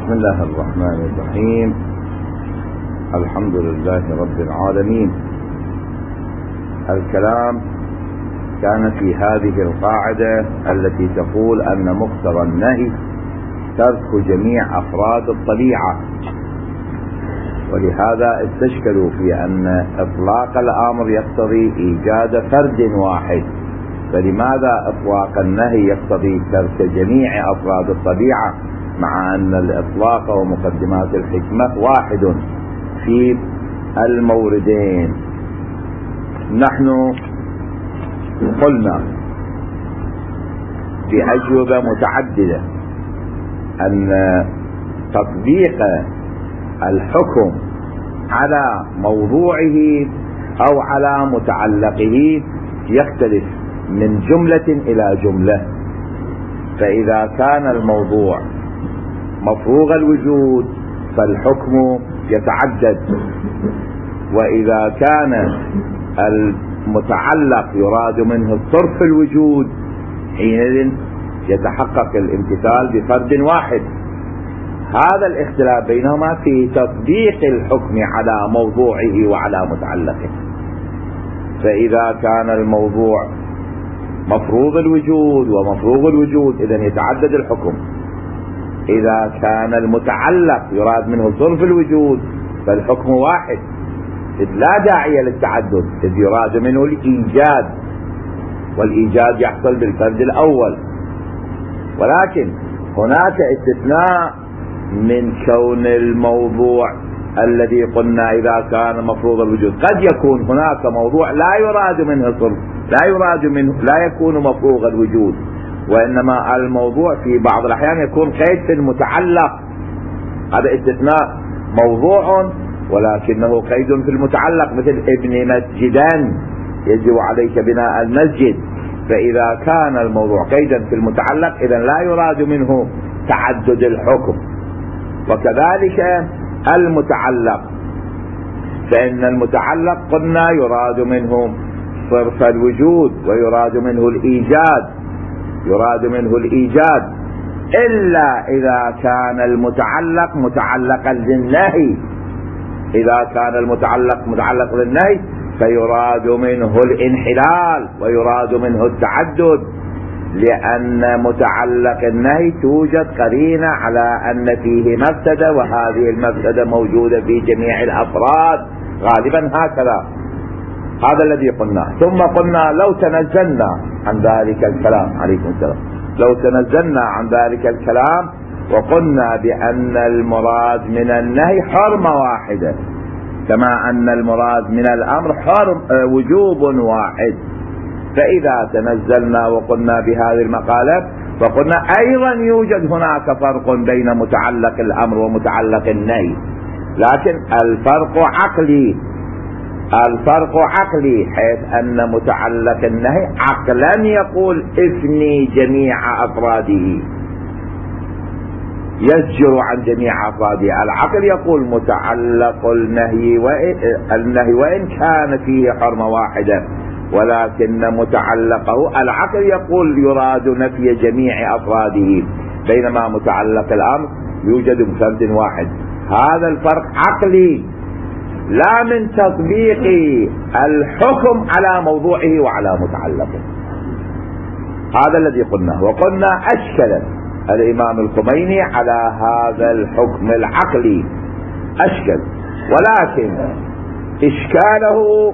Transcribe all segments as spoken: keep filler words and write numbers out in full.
بسم الله الرحمن الرحيم. الحمد لله رب العالمين. الكلام كان في هذه القاعدة التي تقول أن مقتضى النهي ترك جميع أفراد الطبيعة، ولهذا استشكلوا في أن إطلاق الأمر يقتضي إيجاد فرد واحد، فلماذا إطلاق النهي يقتضي ترك جميع أفراد الطبيعة، مع أن الإطلاق ومقدمات الحكمة واحد في الموردين؟ نحن قلنا بأجوبة متعددة أن تطبيق الحكم على موضوعه أو على متعلقه يختلف من جملة إلى جملة. فإذا كان الموضوع مفروغ الوجود فالحكم يتعدد، وإذا كان المتعلق يراد منه صرف الوجود حينئذ يتحقق الامتثال بفرد واحد. هذا الاختلاف بينهما في تطبيق الحكم على موضوعه وعلى متعلقه. فإذا كان الموضوع مفروض الوجود ومفروغ الوجود إذن يتعدد الحكم. إذا كان المتعلق يراد منه صرف الوجود فالحكم واحد، إذ لا داعي للتعدد، إذ يراد منه الإيجاد، والإيجاد يحصل بالفرد الأول. ولكن هناك استثناء من كون الموضوع الذي قلنا إذا كان مفروض الوجود، قد يكون هناك موضوع لا يراد منه صرف، لا يراد منه، لا يكون مفروغ الوجود، وإنما الموضوع في بعض الأحيان يكون قيد في المتعلق. هذا استثناء موضوع ولكنه قيد في المتعلق، مثل ابن مسجدا يجب عليك بناء المسجد. فإذا كان الموضوع قيدا في المتعلق إذن لا يراد منه تعدد الحكم. وكذلك المتعلق، فإن المتعلق قلنا يراد منه صرف الوجود ويراد منه الإيجاد، يراد منه الإيجاد إلا إذا كان المتعلق متعلقا للنهي. إذا كان المتعلق متعلق للنهي فيراد منه الانحلال ويراد منه التعدد، لأن متعلق النهي توجد قرينة على أن فيه مفسدة، وهذه المفسدة موجودة في جميع الأفراد غالبا هكذا. هذا الذي قلنا. ثم قلنا لو تنزلنا عن ذلك الكلام، عليكم السلام، لو تنزلنا عن ذلك الكلام وقلنا بأن المراد من النهي حرمة واحدة، كما أن المراد من الأمر حرم وجوب واحد، فإذا تنزلنا وقلنا بهذه المقالة فقلنا أيضا يوجد هناك فرق بين متعلق الأمر ومتعلق النهي، لكن الفرق عقلي. الفرق عقلي حيث أن متعلق النهي عقلا يقول افني جميع أفراده، يزجر عن جميع أفراده. العقل يقول متعلق النهي وإن, النهي وإن كان فيه حرمة واحدة، ولكن متعلقه العقل يقول يراد نفي جميع أفراده، بينما متعلق الأمر يوجد بفرد واحد. هذا الفرق عقلي لا من تطبيق الحكم على موضوعه وعلى متعلقه. هذا الذي قلناه. وقلنا أشكل الإمام الخميني على هذا الحكم العقلي، أشكل، ولكن إشكاله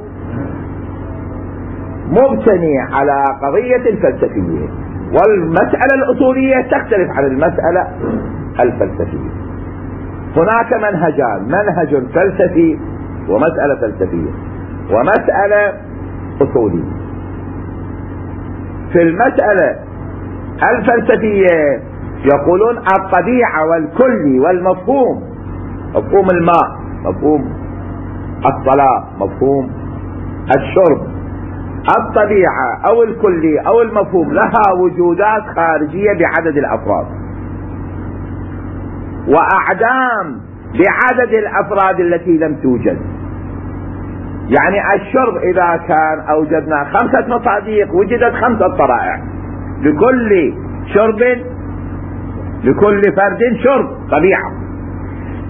مبتني على قضية الفلسفية، والمسألة الأصولية تختلف عن المسألة الفلسفية. هناك منهجان، منهج فلسفي ومسألة فلسفية ومسألة أصولية. في المسألة الفلسفية يقولون الطبيعة والكل والمفهوم، مفهوم الماء، مفهوم الصلاة، مفهوم الشرب، الطبيعة أو الكلي أو المفهوم لها وجودات خارجية بعدد الأفراد، وأعدام بعدد الأفراد التي لم توجد. يعني الشرب إذا كان أوجدنا خمسة مصادق وجدت خمسة طرائع، لكل شرب لكل فرد شرب طبيعة،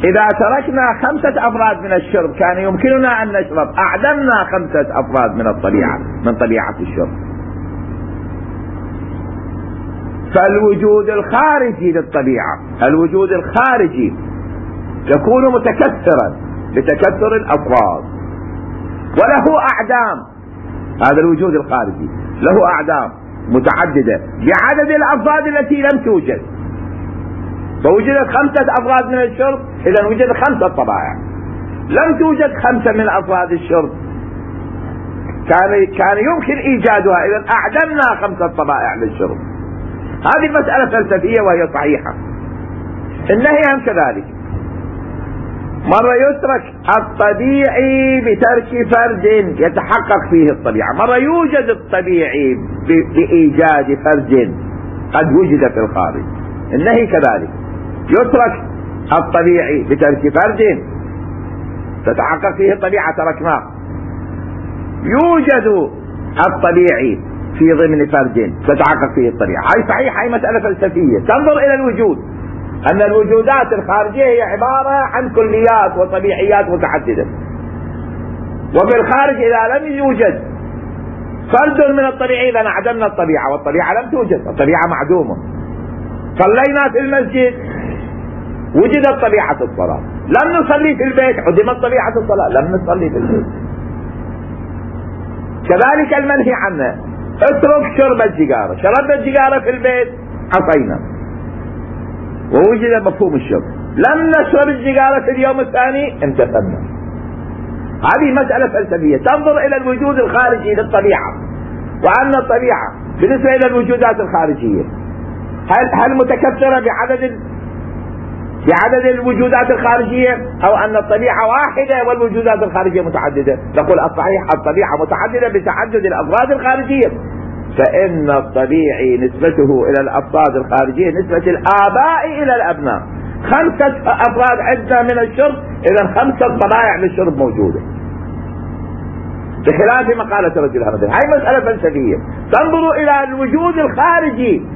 إذا تركنا خمسة أفراد من الشرب كان يمكننا أن نشرب، أعدمنا خمسة أفراد من الطبيعة من طبيعة الشرب. فالوجود الخارجي للطبيعة، الوجود الخارجي يكون متكثرا بتكثر الأفراد وله أعدام. هذا الوجود الخارجي له أعدام متعددة بعدد الأفراد التي لم توجد. فوجدت خمسة أفراد من الشرب، إذا وجد خمسة طبائع. لم توجد خمسة من أفراد الشرب، كان كان يمكن إيجادها، إذا أعدمنا خمسة طبائع للشرب. هذه مسألة فلسفية وهي صحيحة. النهي هم كذلك، مرة يترك الطبيعي بترك فرد يتحقق فيه الطبيعة، مرة يوجد الطبيعي بإيجاد فرد قد وجد في الخارج. النهي كذلك، يترك الطبيعي بترك فرد تتحقق فيه الطبيعة تركناه، يوجد الطبيعي في ضمن فرد تتحقق فيه الطبيعة. هاي صحيح، هاي مسألة فلسفية تنظر إلى الوجود، أن الوجودات الخارجية هي عبارة عن كليات وطبيعيات متعددة، وفي الخارج إذا لم يوجد فرد من الطبيعي إذا عدمنا الطبيعة، والطبيعة لم توجد، الطبيعة معدومة. صلينا في المسجد وجدت طبيعة الصلاة، لم نصلي في البيت عدمت طبيعة الصلاة، لم نصلي في البيت. كذلك المنهي عنه، اترك شرب السيجارة، شربنا السيجارة في البيت عصينا ووجد مفهوم الشرب، لم نشرب السيجارة في اليوم الثاني امتثلنا. هذه مسألة فلسفية تنظر إلى الوجود الخارجي للطبيعة، وأن الطبيعة بالنسبة إلى الوجودات الخارجية هل هل متكثرة بعدد بعدد الوجودات الخارجية، أو أن الطبيعة واحدة والوجودات الخارجية متعددة؟ نقول الصحيح الطبيعة متعددة بتعدد الأفراد الخارجية، فإن الطبيعي نسبته إلى الأفراد الخارجية نسبة الآباء إلى الأبناء. خمسة أفراد عندنا من الشرب، إذا خمسة طبائع للشرب موجودة، بخلاف مقالة رجل هذا. هاي مسألة فلسفية تنظر إلى الوجود الخارجي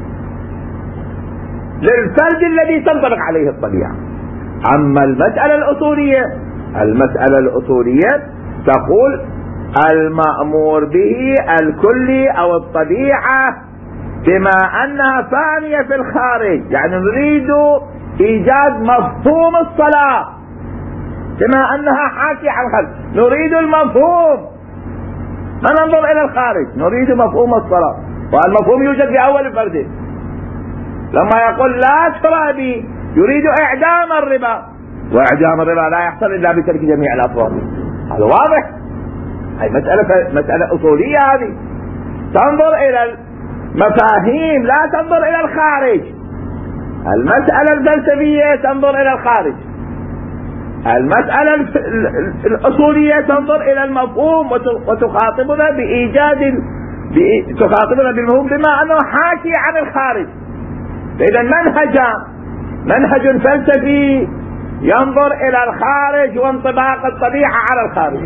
للفرد الذي تنطبق عليه الطبيعة. أما المسألة الأصولية، المسألة الأصولية تقول المأمور به الكلي أو الطبيعة بما أنها ثانية في الخارج، يعني نريد إيجاد مفهوم الصلاة بما أنها حاكية عن الخارج، نريد المفهوم، ما ننظر إلى الخارج، نريد مفهوم الصلاة. والمفهوم يوجد في أول فرد. لما يقول لا ترابي يريد إعدام الربا، وإعدام الربا لا يحصل إلا بترك جميع الأفراد. هذا واضح، هذه مسألة مسألة أصولية. هذه تنظر إلى المفاهيم لا تنظر إلى الخارج. المسألة الفلسفية تنظر إلى الخارج، المسألة الأصولية تنظر إلى المفهوم وتخاطبنا بإيجاد تخاطبنا بالمفهوم بما أنه حاكي عن الخارج. إذا منهج منهج فلسفي ينظر إلى الخارج وانطباق الطبيعة على الخارج،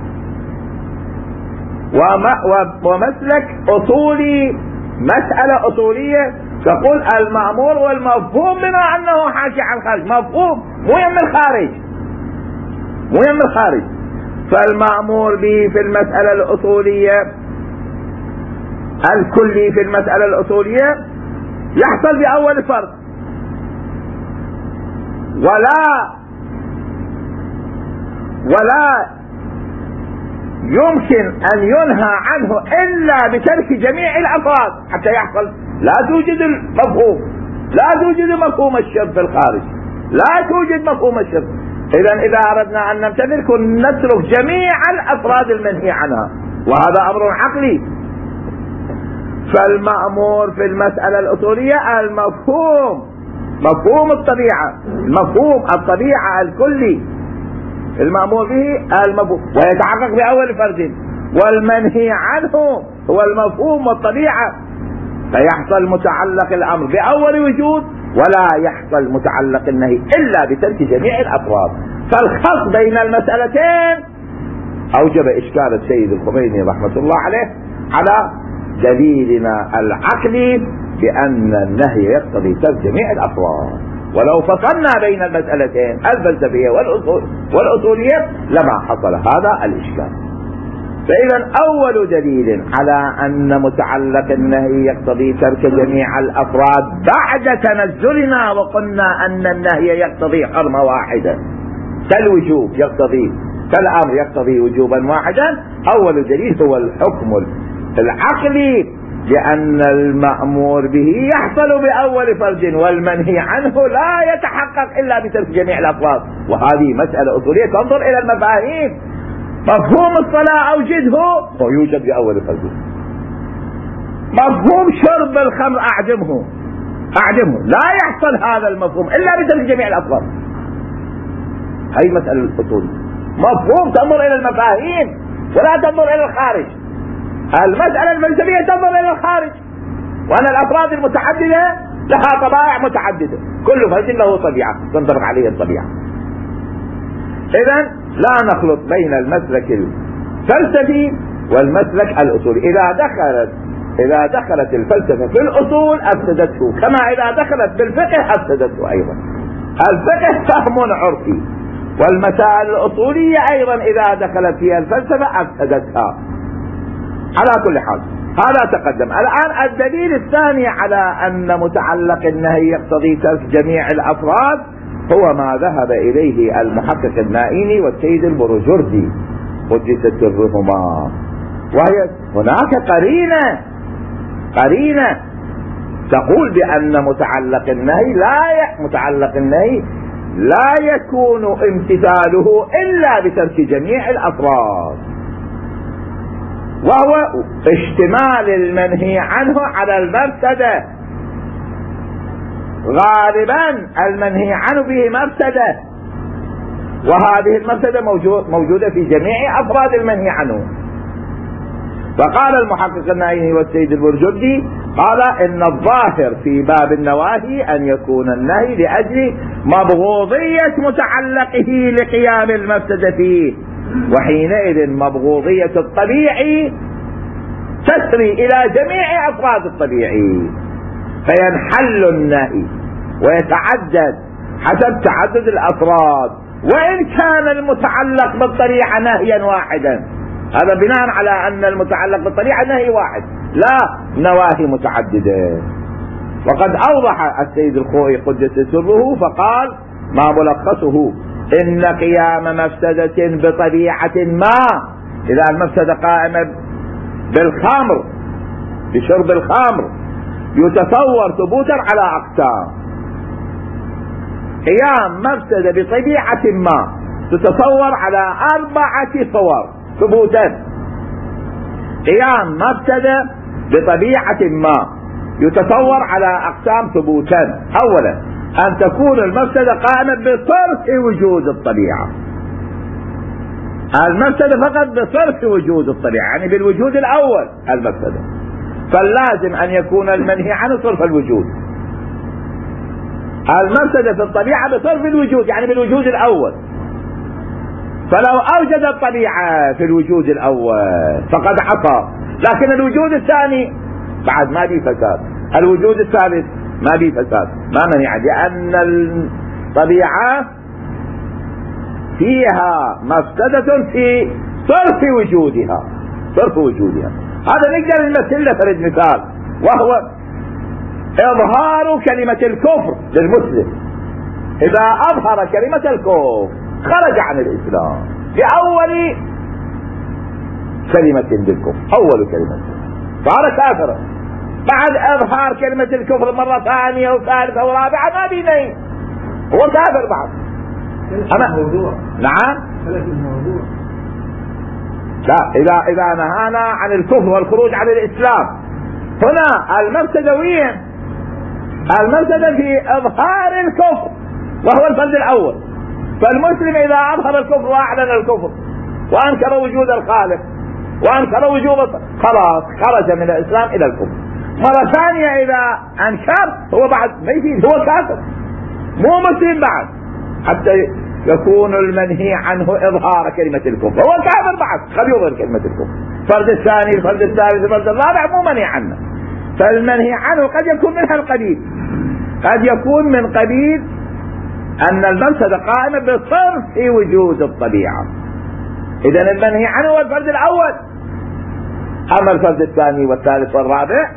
ومسلك أصولي مسألة أصولية تقول المأمور والمفهوم بما أنه حاكي عن الخارج، مفهوم مو يم الخارج، مو يم الخارج. فالمأمور به في المسألة الأصولية الكلي في المسألة الأصولية يحصل بأول فرد، ولا ولا يمكن أن ينهى عنه إلا بترك جميع الأفراد حتى يحصل. لا توجد المفهوم، لا توجد مفهوم الشرب في الخارج، لا توجد مفهوم الشرب. إذا إذا أردنا أن نمتثل كن نترك جميع الأفراد المنهي عنها، وهذا أمر عقلي. فالمأمور في المسألة الأصولية المفهوم، مفهوم الطبيعة، مفهوم الطبيعة الكلي المأمور به المفهوم، ويتحقق بأول فرد. والمنهي عنه هو المفهوم والطبيعة، فيحصل متعلق الأمر بأول وجود، ولا يحصل متعلق النهي إلا بترك جميع الأفراد. فالخلط بين المسألتين أوجب إشكال السيد الخميني رحمة الله عليه على دليلنا العقلي بأن النهي يقتضي ترك جميع الأفراد. ولو فصلنا بين المسألتين الفلسفية والأصول والأصولية لما حصل هذا الإشكال. فإذا أول دليل على أن متعلق النهي يقتضي ترك جميع الأفراد بعد تنزلنا وقلنا أن النهي يقتضي حرمة واحدة كالوجوب يقتضي كالأمر يقتضي وجوبا واحدا، أول دليل هو الحكم العقلي، لأن المأمور به يحصل بأول فرد والمنهي عنه لا يتحقق إلا بترك جميع الأفراد. وهذه مسألة أصولية تنظر إلى المفاهيم. مفهوم الصلاة أوجده ويوجد بأول فرد، مفهوم شرب الخمر أعدمه أعدمه لا يحصل هذا المفهوم إلا بترك جميع الأفراد. هذه مسألة الأصول، مفهوم تنظر إلى المفاهيم ولا تنظر إلى الخارج. المسألة الفلسفية تنظر إلى الخارج، وأن الأفراد المتعددة لها طبائع متعددة، كل فرد له طبيعة تنطبق عليه الطبيعة. إذن لا نخلط بين المسلك الفلسفي والمسلك الأصولي. إذا دخلت إذا دخلت الفلسفة في الأصول أفسدته، كما إذا دخلت بالفقه أفسدته أيضا. الفقه فهم عرفي، والمسائل الأصولية أيضا إذا دخلت فيها الفلسفة أفسدتها. على كل حال هذا تقدم. الآن الدليل الثاني على أن متعلق النهي يقتضي ترك جميع الأفراد هو ما ذهب إليه المحقق النائيني والسيد البروجردي قدس سرهما، وهي هناك قرينة قرينة تقول بأن متعلق النهي لا ي... متعلق النهي لا يكون امتثاله إلا بترك جميع الأفراد، وهو اشتمال المنهي عنه على المفسدة. غالبا المنهي عنه به مفسدة، وهذه المفسدة موجودة في جميع أفراد المنهي عنه. فقال المحقق النائيني والسيد البرجردي قال إن الظاهر في باب النواهي أن يكون النهي لأجل مبغوضية متعلقه لقيام المفسدة فيه، وحينئذ مبغوضية الطبيعي تسري إلى جميع أفراد الطبيعي، فينحل النهي ويتعدد حسب تعدد الأفراد، وإن كان المتعلق بالطريقة نهيا واحدا. هذا بناء على أن المتعلق بالطريقة نهي واحد، لا نواهي متعددة. وقد أوضح السيد الخوئي قدس سره فقال ما ملخصه إن قيام مفسدة بطبيعة ما، إذا المفسدة قائمة بالخمر بشرب الخمر يتصور ثبوتا على أقسام. قيام مفسدة بطبيعة ما تتصور على أربعة صور ثبوتا. قيام مفسدة بطبيعة ما يتصور على أقسام ثبوتا. أولا أن تكون المفسدة قائمة بصرف وجود الطبيعة، المفسدة فقط بصرف وجود الطبيعة، يعني بالوجود الأول المفسدة، فاللازم أن يكون المنهي عنه صرف الوجود. المفسدة في الطبيعة بصرف الوجود يعني بالوجود الأول، فلو أوجد الطبيعة في الوجود الأول فقد عصى، لكن الوجود الثاني بعد ما بي فساد، الوجود الثالث ما بي فساد، ما منع، لأن الطبيعة فيها مفسدة في صرف وجودها صرف وجودها. هذا نقدر نمثل له فرد مثال، وهو إظهار كلمة الكفر للمسلم. إذا أظهر كلمة الكفر خرج عن الإسلام بأول كلمة بالكفر، أول كلمة صار كافرا. بعد إظهار كلمة الكفر مرة ثانية وثالثة ورابعة ما بينين، هو كافر بعد. أنا نعم لا، إذا إذا نهانا عن الكفر والخروج عن الإسلام، هنا المفسدة وين؟ المفسدة في إظهار الكفر وهو الفرد الأول. فالمسلم إذا أظهر الكفر وأعلن الكفر وأنكر وجود الخالق وأنكر وجود، خلاص خرج من الإسلام إلى الكفر. مرة ثانية إذا أنكر هو بعد ما يفيد، هو كافر مو مسلم بعد، حتى يكون المنهي عنه إظهار كلمة الكفر، هو كافر بعد خل يظهر كلمة الكفر. الفرد الثاني الفرد الثالث الفرد الرابع مو منهي عنه. فالمنهي عنه قد يكون منها القبيل، قد يكون من قبيل أن المفسدة قائمة بصرف وجود الطبيعة. إذن المنهي عنه هو الفرد الأول. أما الفرد الثاني والثالث والرابع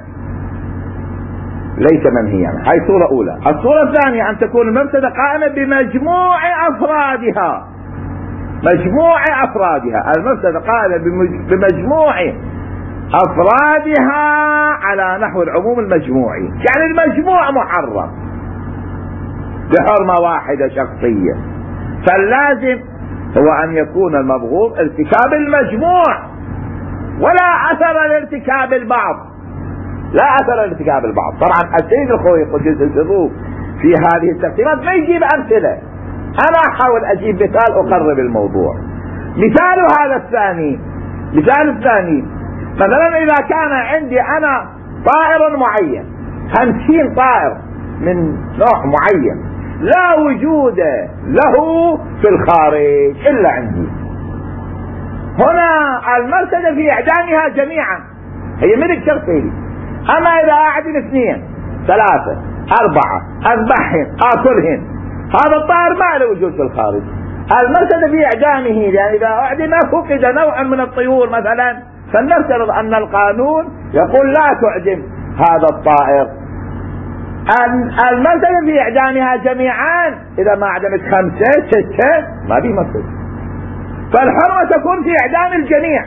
ليس منهيا. هاي صورة أولى. الصورة الثانية أن تكون المفسدة قائمة بمجموع أفرادها. مجموع أفرادها. المفسدة قائمة بمجموع أفرادها على نحو العموم المجموعي، يعني المجموع محرم بحرمة واحدة شخصية. فاللازم هو أن يكون المبغوض ارتكاب المجموع ولا أثر لارتكاب البعض، لا أثر لارتكاب البعض. طبعا السيد الخوي قدس السرور في هذه التقسيمات ما يجيب أمثلة، أنا أحاول أجيب مثال أقرب الموضوع. مثال هذا الثاني، مثال الثاني مثلا إذا كان عندي أنا طائر معين، خمسين طائر من نوع معين لا وجود له في الخارج إلا عندي، هنا المفسدة في إعدامها جميعا، هي ملك شخصي. أما إذا أعدم اثنين ثلاثة أربعة أذبحهن آكلهن، هذا الطائر ما له وجود في الخارج، المفسدة في إعدامه، لأن إذا أعدم فقد نوع من الطيور مثلا، فلنفترض أن القانون يقول لا تعدم هذا الطائر. المفسدة في إعدامها جميعا، إذا ما أعدمت خمسة ستة ما في مفسدة، فالحرمة تكون في إعدام الجميع،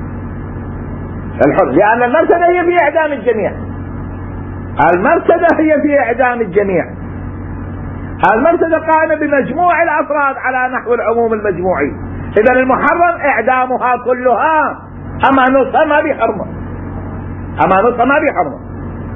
الحر، لأن المفسدة هي في إعدام الجميع، المفسدة هي في إعدام الجميع. المفسدة قائمة بمجموع الأفراد على نحو العموم المجموعي، إذا المحرم إعدامها كلها، أما نصها ما بحرمة، أما نصها ما بحرمة.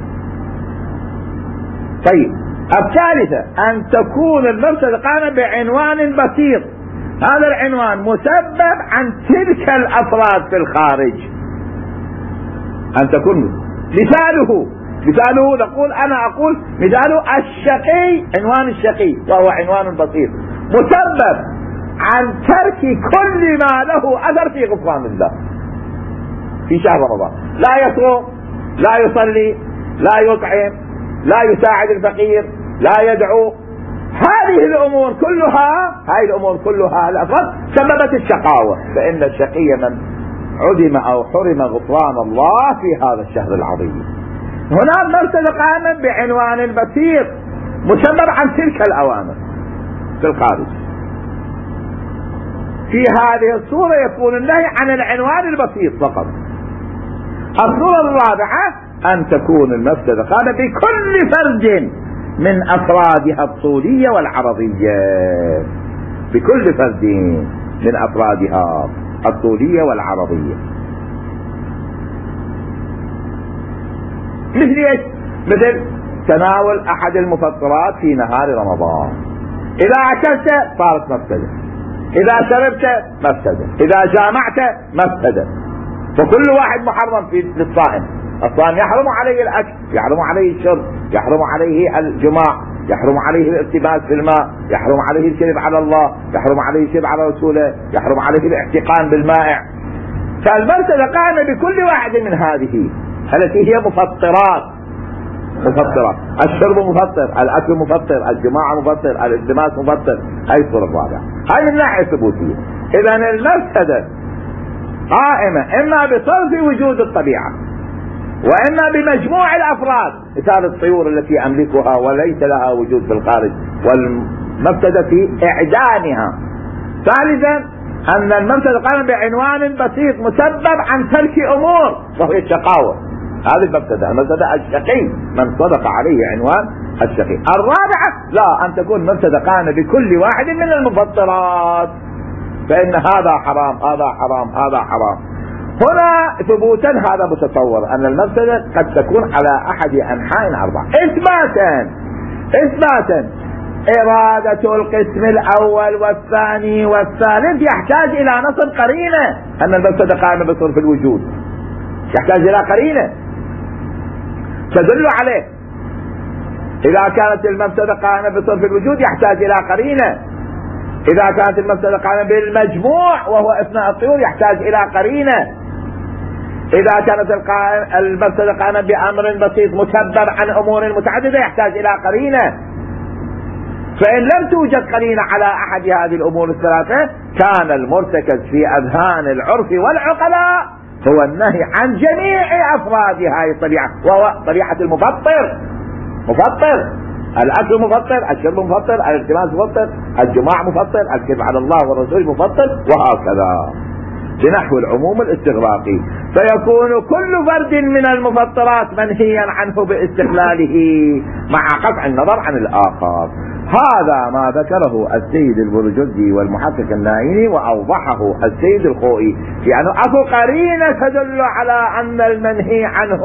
طيب الثالثة أن تكون المفسدة قائمة بعنوان بسيط، هذا العنوان مسبب عن تلك الأفراد في الخارج. أن تكون مثاله مثاله نقول أنا أقول مثاله الشقي، عنوان الشقي وهو عنوان بسيط مسبب عن ترك كل ما له أثر في غفران الله في شهر رمضان، لا يصوم لا يصلي لا يطعم لا يساعد الفقير لا يدعو، هذه الأمور كلها هذه الأمور كلها الأفراد سببت الشقاوة، فإن الشقي من عدم أو حرم غفران الله في هذا الشهر العظيم. هنا المفسدة قائمة بعنوان بسيط مسبب عن تلك الأوامر في الخارج. في هذه الصورة يكون النهي عن العنوان البسيط فقط. الصورة الرابعة أن تكون المفسدة قائمة بكل فرد من أفرادها الطولية والعرضية، بكل فرد من أفرادها الطولية والعرضية. مثل ايش؟ مثل تناول أحد المفطرات في نهار رمضان، إذا أكلت صارت مفسدة، إذا شربت مفسدة، إذا جامعت مفسدة، فكل واحد محرم في للصائم. الصائم يحرم عليه الأكل، يحرم عليه الشرب، يحرم عليه الجماع، يحرم عليه الارتباط في الماء، يحرم عليه الكذب على الله، يحرم عليه الكذب على رسوله، يحرم عليه الاحتقان بالمائع. فالمفسدة قائمة بكل واحد من هذه التي هي مفطرات، مفطرات، الشرب مفطر، الأكل مفطر، الجماعة مفطر، الالتماس مفطر. هاي الصورة الرابعة، هاي من الناحية الثبوتية. إذا المفسدة قائمة إما بصرف وجود الطبيعة وإما بمجموع الأفراد، مثال الطيور التي أملكها وليس لها وجود في الخارج، والمفسدة في إعدامها. ثالثا أن المفسدة قائمة بعنوان بسيط مسبب عن ترك أمور وهي الشقاوة، هذه المفسدة، المفسدة الشقي من صدق عليه عنوان الشقي. الرابعة لا، أن تكون المفسدة قائمة بكل واحد من المفطرات، فإن هذا حرام هذا حرام هذا حرام. هنا ثبوتا هذا متصور أن المفسدة قد تكون على أحد أنحاء أربعة. إثباتا إثباتا إرادة القسم الأول والثاني والثالث يحتاج إلى نص قرينة أن المفسدة قائمة بصرف الوجود، يحتاج إلى قرينة تدل عليه. إذا كانت المفسدة قائمة بصرف الوجود يحتاج إلى قرينة، إذا كانت المفسدة قائمة بالمجموع وهو أثناء الطيور يحتاج إلى قرينة، إذا كانت المفسدة قائمة بأمر بسيط مسبب عن أمور متعددة يحتاج إلى قرينة. فإن لم توجد قرينة على أحد هذه الأمور الثلاثة كان المرتكز في أذهان العرف والعقلاء هو النهي عن جميع أفراد هذه الطبيعة، وهو طبيعة المفطر. مفطر، الأكل مفطر، الشرب مفطر، الالتماس مفطر، الجماع مفطر، الكذب على الله والرسول مفطر، وهكذا بنحو العموم الاستغراقي. فيكون كل فرد من المفطرات منهيا عنه باستقلاله مع قطع النظر عن الآخر. هذا ما ذكره السيد البرجردي والمحقق النائيني، وأوضحه السيد الخوئي في أنه أكو قرينة تدل على أن المنهي عنه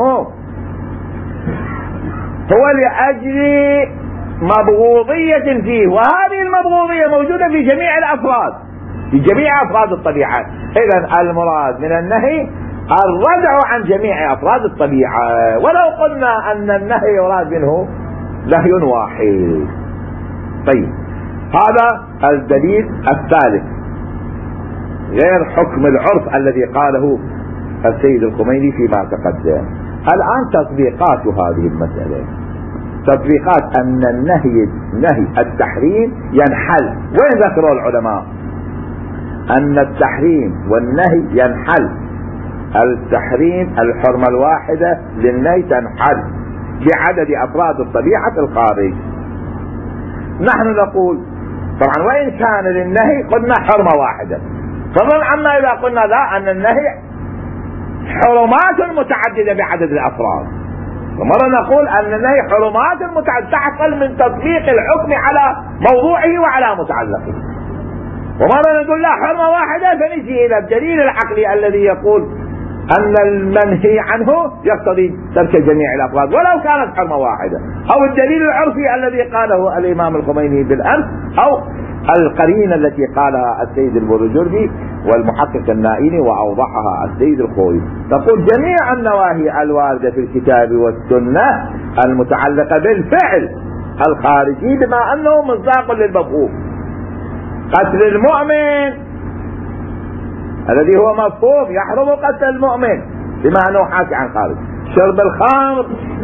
هو لأجل مبغوضية فيه، وهذه المبغوضية موجودة في جميع الأفراد، في جميع أفراد الطبيعة. إذن المراد من النهي الردع عن جميع أفراد الطبيعة، ولو قلنا أن النهي يراد منه نهي واحد. طيب، هذا الدليل الثالث غير حكم العرف الذي قاله السيد الخميني فيما تقدم. الآن تطبيقات هذه المسألة، تطبيقات أن النهي نهي التحريم ينحل. وين ذكروا العلماء أن التحريم والنهي ينحل؟ التحريم الحرمة الواحدة للنهي تنحل بعدد أفراد الطبيعة في الخارج. نحن نقول طبعا وإن كان للنهي قلنا حرمة واحدة، فضلا عما إذا قلنا لا أن النهي حرمات متعددة بعدد الأفراد. ومرة نقول أن النهي حرمات متعددة تحصل من تطبيق الحكم على موضوعه وعلى متعلقه. ومرة نقول لا حرمة واحدة، فنجي إلى الدليل العقلي الذي يقول أن المنهي عنه يقتضي ترك جميع الأفراد ولو كانت حرمة واحدة، أو الدليل العرفي الذي قاله الإمام الخميني بالأمس، أو القرينة التي قالها السيد البرجردي والمحقق النائيني وأوضحها السيد الخوئي. تقول جميع النواهي الواردة في الكتاب والسنة المتعلقة بالفعل الخارجي بما أنه مصداق للمفهوم. قتل المؤمن الذي هو مفهوم يحرم قتل المؤمن بما أنه حاكي عن خارج. شرب الخمر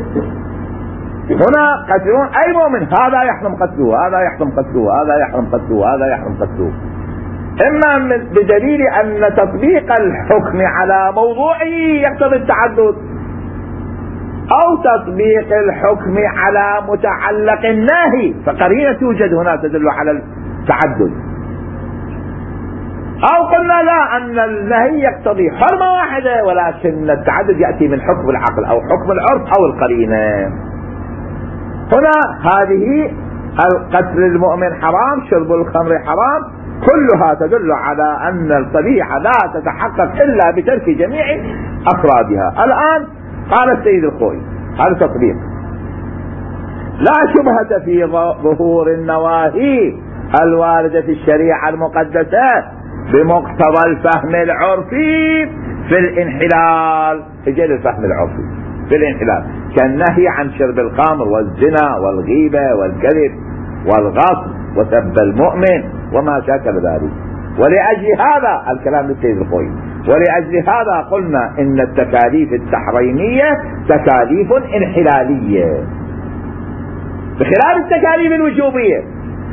هنا قتلون أي مؤمن، هذا يحرم قتله، هذا يحرم قتله، هذا يحرم قتله، هذا يحرم قتله. إما بدليل أن تطبيق الحكم على موضوعه يقتضي التعدد، أو تطبيق الحكم على متعلق الناهي، فقرينة توجد هنا تدل على التعدد. أو قلنا لا أن النهي يقتضي حرمة واحدة ولكن التعدد يأتي من حكم العقل أو حكم العرف أو القرينة. هنا هذه القتل المؤمن حرام، شرب الخمر حرام، كلها تدل على أن الطبيعة لا تتحقق إلا بترك جميع أفرادها. الآن قال السيد الخوئي هذا تطبيق: لا شبهة في ظهور النواهي الواردة في الشريعة المقدسة بمقتضى الفهم العرفي في الانحلال. اجل الفهم العرفي في الانحلال كالنهي عن شرب الخمر والزنا والغيبة والكذب والغصب وسب المؤمن وما شاكل ذلك. ولأجل هذا الكلام للسيد الخوئي، ولأجل هذا قلنا إن التكاليف التحريمية تكاليف انحلالية بخلاف التكاليف الوجوبية.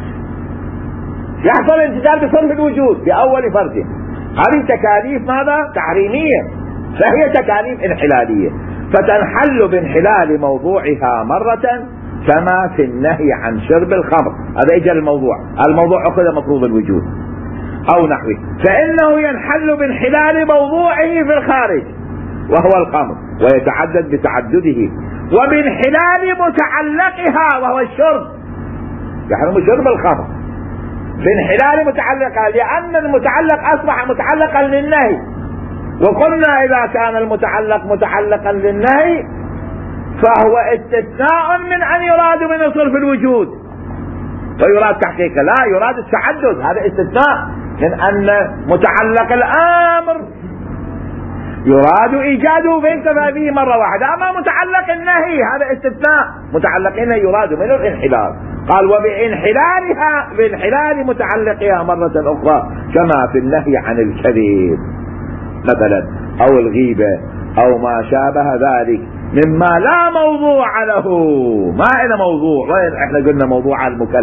يحصل امتثال بصرف الوجود بأول فرد، هذه تكاليف ماذا؟ تحريمية، فهي تكاليف انحلالية، فتنحل بانحلال موضوعها مرة كما في النهي عن شرب الخمر. هذا اجل الموضوع، الموضوع أخذ مفروض الوجود أو نحوه، فإنه ينحل بانحلال موضوعه في الخارج وهو الخمر ويتعدد بتعدده، وبانحلال متعلقها وهو الشرب، يحرم شرب الخمر بانحلال متعلقها لأن المتعلق أصبح متعلقا للنهي. وقلنا إذا كان المتعلق متعلقا للنهي فهو استثناء من أن يراد من صرف الوجود ويراد تحقيقه، لا يراد التعدد، هذا استثناء من أن متعلق الأمر يراد إيجاده فينتفع به مرة واحدة، أما متعلق النهي هذا استثناء، متعلقين يراد منه الانحلال. قال وبانحلالها بانحلال متعلقها مرة أخرى كما في النهي عن الكذب مثلا أو الغيبة أو ما شابه ذلك مما لا موضوع له، ما إلى موضوع، وين احنا قلنا موضوع المكلف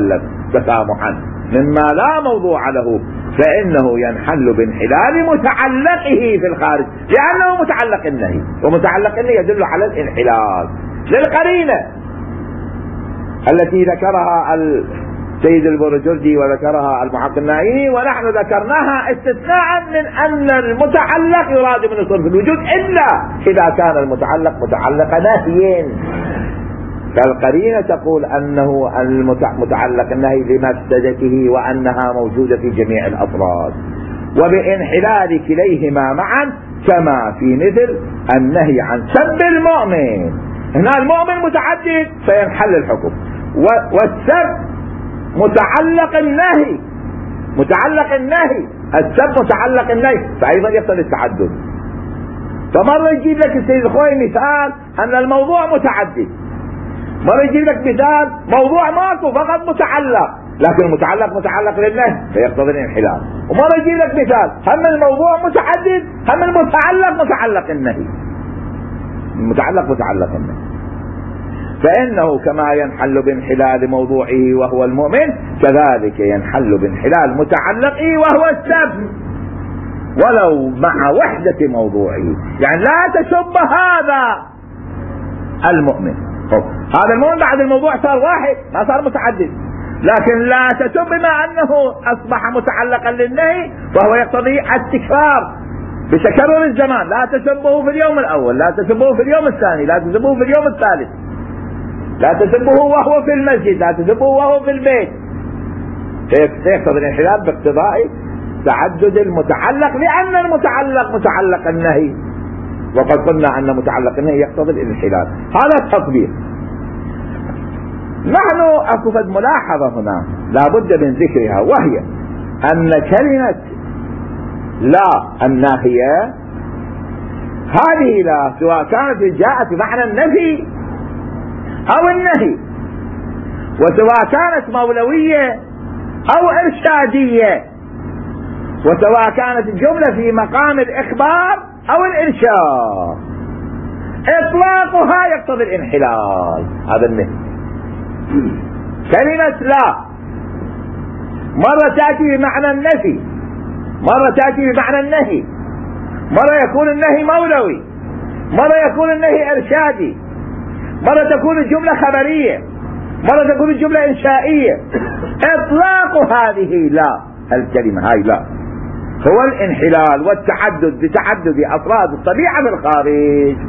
تسامحا مما لا موضوع له، فإنه ينحل بانحلال متعلقه في الخارج، لأنه متعلق النهي، ومتعلق النهي يدل على الانحلال للقرينة التي ذكرها السيد البرجردي وذكرها المحقق النائي، ونحن ذكرناها استثناء من أن المتعلق يراد من صرف الوجود إلا إذا كان المتعلق متعلق نهي، فالقرينة تقول أنه المتعلق النهي لمفسدته وأنها موجودة في جميع الأفراد، وبانحلال كليهما معا، كما في مثل النهي عن سب المؤمن. هنا المؤمن متعدد فينحل الحكم، والسب متعلق النهي، متعلق النهي السب متعلق النهي، فأيضا يقتضي التعدد. فمرة يجيب لك السيد الخوي مثال أن الموضوع متعدد، مرة يجيب لك مثال موضوع ماكو فقط متعلق، لكن المتعلق متعلق للنهي فيقتضي الانحلال، ومرة يجيب لك مثال هم الموضوع متعدد هم المتعلق متعلق النهي، المتعلق متعلق النهي، فإنه كما ينحل بانحلال موضوعه وهو المؤمن كذلك ينحل بانحلال متعلقه وهو السب، ولو مع وحدة موضوعه، يعني لا تسب هذا المؤمن، هذا المؤمن بعد الموضوع صار واحد ما صار متعدد، لكن لا تسب بما أنه أصبح متعلقا للنهي فهو يقتضي التكرار بتكرر الزمان، لا تسبه في اليوم الأول، لا تسبه في اليوم الثاني، لا تسبه في اليوم الثالث، لا تسبه وهو في المسجد، لا تسبه وهو في البيت، فيقتضي الانحلال باقتضاء تعدد المتعلق، لأن المتعلق متعلق النهي، وقد قلنا أن متعلق النهي يقتضي الانحلال. هذا التطبيق. نحن أكفت ملاحظة هنا لابد من ذكرها، وهي أن كلمة لا الناهية هذه لا سواء كانت جاءت بمعنى النفي أو النهي، وسواء كانت مولوية أو إرشادية، وسواء كانت الجملة في مقام الإخبار أو الإنشاء، إطلاقها يقتضي الانحلال. هذا النهي. كلمة لا مرة تأتي بمعنى النفي، مرة تأتي بمعنى النهي، مرة يكون النهي مولوي، مرة يكون النهي إرشادي، مرة تكون الجملة خبرية، مرة تكون الجملة إنشائية. إطلاق هذه لا الكلمة هاي لا هو الانحلال والتعدد بتعدد أفراد الطبيعة في الخارج.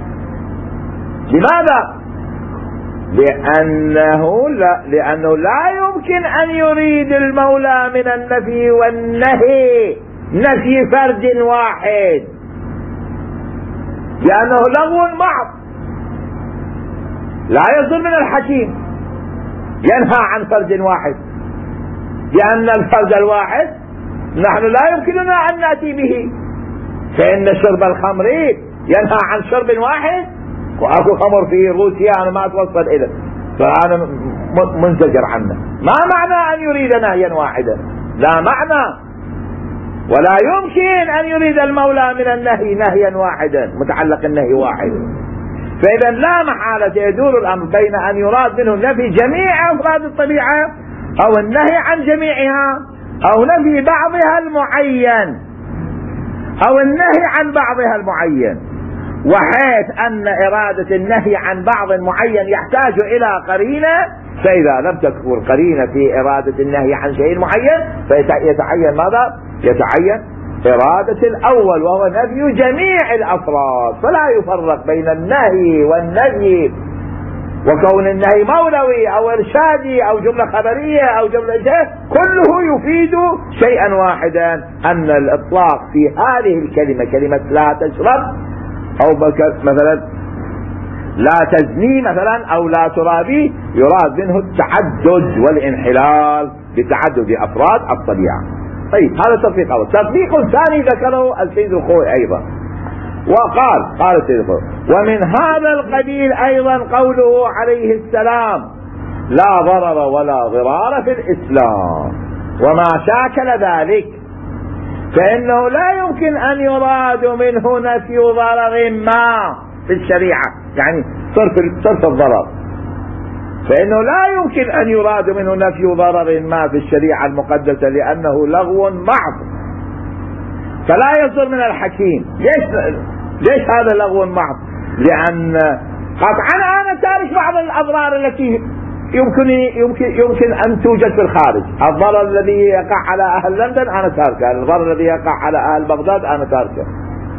لماذا؟ لأنه لا, لأنه لا يمكن أن يريد المولى من النفي والنهي نفي فرد واحد، لأنه لغو محض. لا يصدر من الحكيم ينهى عن فرد واحد، لأن الفرد الواحد نحن لا يمكننا أن نأتي به، فإن شرب الخمر ينهى عن شرب واحد، وأكو خمر في روسيا أنا ما أتوصل إليه فأنا منزجر عنه. ما معنى أن يريد نهيا واحدا؟ لا معنى، ولا يمكن أن يريد المولى من النهي نهيا واحدا متعلق النهي واحد. فإذا لا محالة يدور الأمر بين أن يراد منه نفي جميع أفراد الطبيعة أو النهي عن جميعها، أو نفي بعضها المعين أو النهي عن بعضها المعين، وحيث أن إرادة النهي عن بعض معين يحتاج إلى قرينة، فإذا لم تكن قرينة في إرادة النهي عن شيء معين فيتعين ماذا؟ يتعين إرادة الأول وهو نفي جميع الأفراد، فلا يفرق بين النهي والنفي، وكون النهي مولوي أو إرشادي أو جملة خبرية أو جملة شيء كله يفيد شيئا واحدا، أن الإطلاق في هذه الكلمة كلمة لا تشرب أو مثلا لا تزني مثلا أو لا ترابي يراد منه التعدد والانحلال بتعدد أفراد الطبيعة. طيب هذا تطبيق أول. تطبيق ثاني ذكره السيد الخوي أيضا وقال قال السيد الخوي: ومن هذا القبيل أيضا قوله عليه السلام: لا ضرر ولا ضرار في الإسلام، وما شاكل ذلك، فإنه لا يمكن أن يراد منه نفي ضرر ما في الشريعة، يعني صرف صرف الضرر فإنه لا يمكن أن يراد منه نفي ضرر ما في الشريعة المقدسة لأنه لغو محض، فلا يصدر من الحكيم. ليش ليش هذا لغو محض؟ لأن قطعا أنا تارك بعض الأضرار التي يمكن يمكن يمكن أن توجد في الخارج. الضرر الذي يقع على أهل لندن أنا تاركه، الضرر الذي يقع على أهل بغداد أنا تاركه.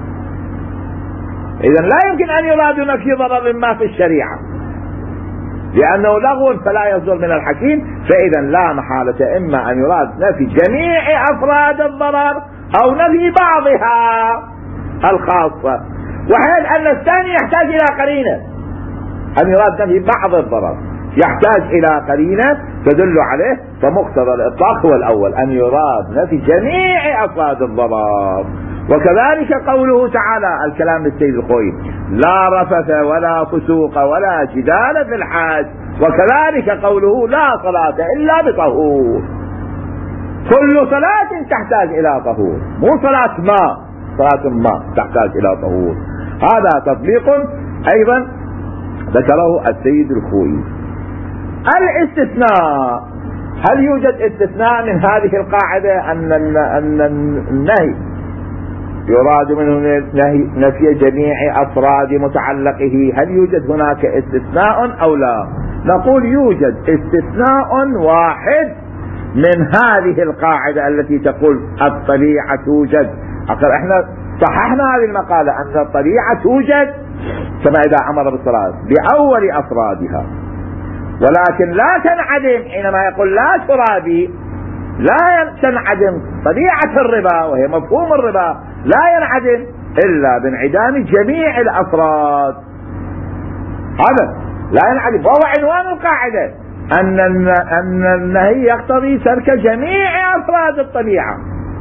إذن لا يمكن أن يراد نفي ضرر ما في الشريعة لأنه لغو فلا يصدر من الحكيم، فإذا لا محالة إما أن يراد نفي جميع أفراد الضرر أو نفي بعضها الخاصة، وحيث أن الثاني يحتاج إلى قرينة. أن يراد نفي بعض الضرر يحتاج إلى قرينة تدل عليه، فمقتضى الإطلاق هو الأول أن يراد نفي جميع أفراد الضرر. وكذلك قوله تعالى الكلام للسيد الخوئي: لا رفث ولا فسوق ولا جدال في الحج. وكذلك قوله: لا صلاة إلا بطهور. كل صلاة تحتاج إلى طهور، مو صلاة ما، صلاة ما تحتاج إلى طهور. هذا تطبيق أيضا ذكره السيد الخوئي. الاستثناء، هل يوجد استثناء من هذه القاعدة أن أن النهي يراد منه نفي جميع أفراد متعلقه؟ هل يوجد هناك استثناء أو لا؟ نقول يوجد استثناء واحد من هذه القاعدة التي تقول الطبيعة توجد. احنا صححنا هذه المقالة أن الطبيعة توجد كما إذا أمر بالصلاة بأول أفرادها، ولكن لا تنعدم. حينما يقول لا ترابي لا تنعدم طبيعة الربا، وهي مفهوم الربا، لا ينعدم إلا بانعدام جميع الأفراد. هذا لا ينعدم، وهو عنوان القاعدة أن أن النهي يقتضي ترك جميع أفراد الطبيعة.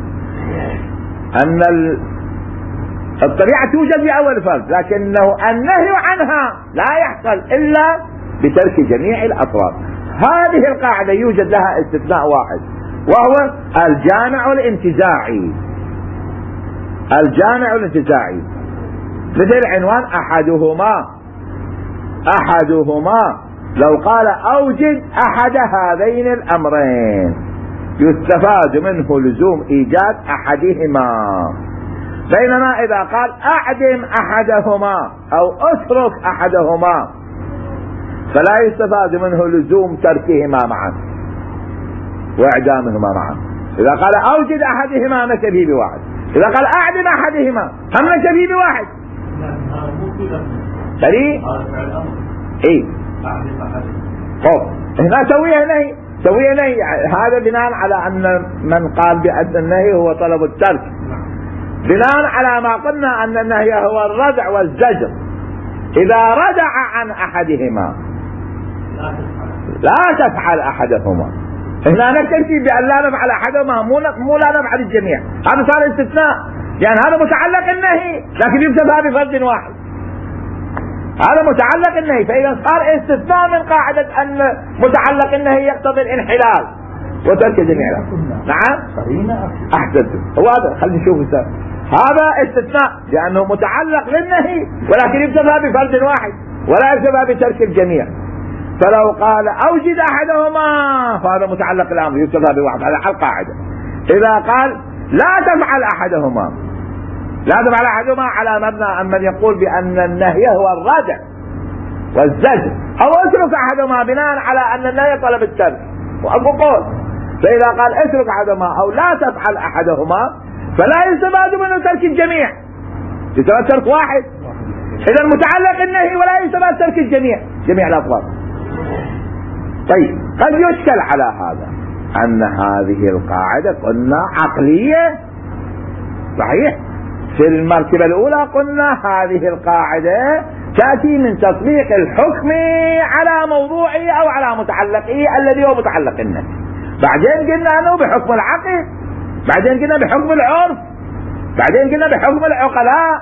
أن الطبيعة توجد في أول فرد، لكنه النهي عنها لا يحصل إلا بترك جميع الأفراد. هذه القاعدة يوجد لها استثناء واحد، وهو الجامع الانتزاعي. الجامع الانتزاعي مثل عنوان أحدهما. أحدهما لو قال أوجد أحد هذين الأمرين يستفاد منه لزوم إيجاد أحدهما، بينما إذا قال أعدم أحدهما أو أترك أحدهما فلا يستفاد منه لزوم تركهما معا وإعدامهما معا. إذا قال أوجد أحدهما نكتفي بواحد، إذا قال أعدم أحدهما هم نكتفي بواحد. فريق إيه طب هنا سويها نهي، سويها نهي. هذا بناء على أن من قال بأن النهي هو طلب الترك، بناء على ما قلنا أن النهي هو الردع والزجر. إذا ردع عن أحدهما لا تفعل أحدهما، هنا نكتفي بأن لا نفعل أحدهما، مو لا نفعل الجميع. هذا صار استثناء، يعني هذا متعلق النهي لكن يكتفى بفرد واحد، هذا متعلق النهي. فإذا صار استثناء من قاعدة أن متعلق النهي يقتضي الانحلال وترك جميع. نعم أحسنت، هو هذا. خلينا نشوف السبب. هذا استثناء لأنه متعلق للنهي ولكن يكتفى بفرد واحد ولا يكتفى بترك الجميع. فلو قال أوجد أحدهما فهذا متعلق الأمر يكتفى بواحد، هذا القاعدة. إذا قال لا تفعل أحدهما، لا تفعل أحدهما على مبنى أن من يقول بأن النهي هو الردع والزجر، أو اترك أحدهما بناء على أن النهي طلب الترك وأبو قول. فإذا قال اترك أحدهما أو لا تفعل أحدهما فلا يستفاد منه ترك الجميع، يستفاد ترك واحد. إذا متعلق النهي ولا يستفاد ترك الجميع، جميع الأفراد. طيب قد يشكل على هذا أن هذه القاعدة قلنا عقلية، صحيح؟ في المرتبة الأولى قلنا هذه القاعدة تأتي من تطبيق الحكم على موضوعه أو على متعلقه الذي هو متعلق النهي. بعدين قلنا أنه بحكم العقل، بعدين قلنا بحكم العرف، بعدين قلنا بحكم العقلاء.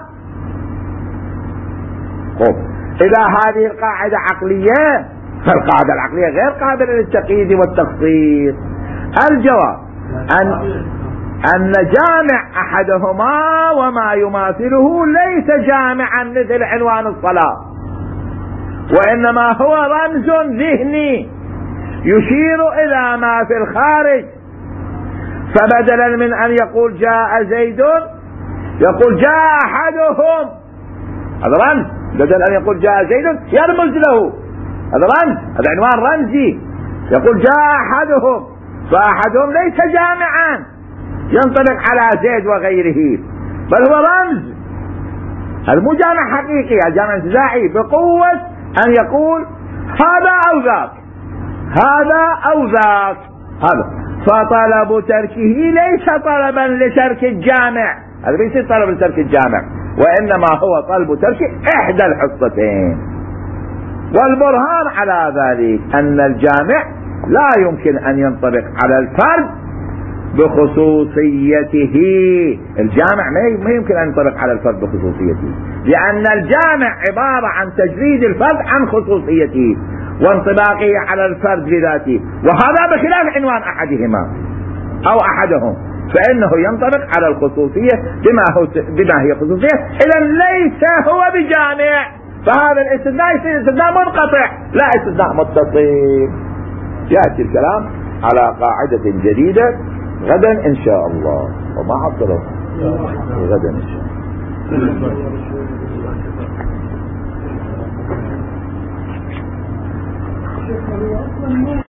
طيب إذا هذه القاعدة عقلية فالقاعدة العقلية غير قابلة للتقييد والتخصيص. الجواب أن أن جامع أحدهما وما يماثله ليس جامعا مثل عنوان الصلاة، وإنما هو رمز ذهني يشير إلى ما في الخارج. فبدلا من أن يقول جاء زيد يقول جاء أحدهم، هذا رمز. بدل أن يقول جاء زيد يرمز له، هذا رمز، هذا عنوان رمزي. يقول جاء أحدهم، فأحدهم ليس جامعا ينطبق على زيد وغيره، بل هو رمز. هذا مو جامع حقيقي، هذا جامع انتزاعي بقوة أن يقول هذا أو ذاك، هذا أو ذاك. هذا فطلب تركه ليس طلبا لترك الجامع، هذا ليس طلب لترك الجامع، وإنما هو طلب ترك إحدى الحصتين. والبرهان على ذلك أن الجامع لا يمكن أن ينطبق على الفرد بخصوصيته. الجامع ما يمكن أن ينطبق على الفرد بخصوصيته، لأن الجامع عبارة عن تجريد الفرد عن خصوصيته وانطباقه على الفرد بذاته، وهذا بخلاف عنوان أحدهما أو أحدهم، فإنه ينطبق على الخصوصية بما, هو بما هي خصوصية. إذن ليس هو بجامع، فهذا الاستثناء يصير استثناء منقطع لا استثناء متصل. يأتي الكلام على قاعدة جديدة غدا إن شاء الله، وما حصله غدا إن شاء الله.